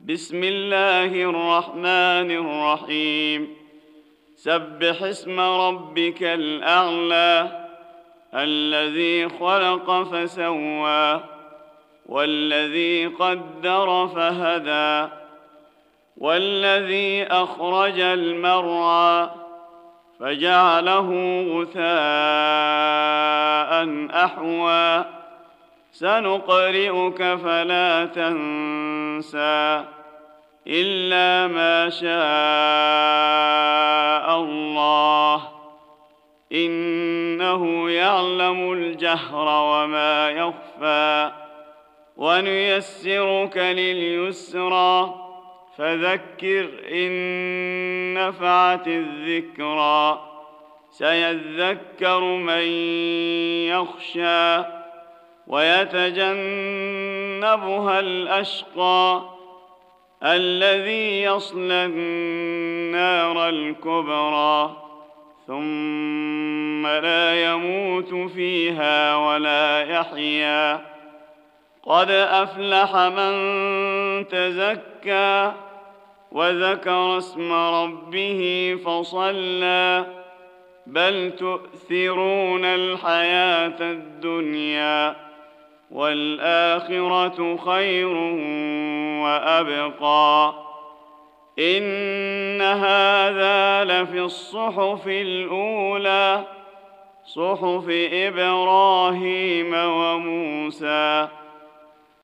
بسم الله الرحمن الرحيم سبح اسم ربك الأعلى الذي خلق فسوى والذي قدر فهدى والذي أخرج المرعى فجعله غثاء أحوى سنقرئك فلا تنسى إلا ما شاء الله إنه يعلم الجهر وما يخفى ونيسرك لليسرى فذكر إن نفعت الذكرى سيذكر من يخشى ويتجنبها الأشقى الذي يصلى النار الكبرى ثم لا يموت فيها ولا يحيا قد أفلح من تزكى وذكر اسم ربه فصلى بل تؤثرون الحياة الدنيا والآخرة خير وأبقى إن هذا لفي الصحف الأولى صحف إبراهيم وموسى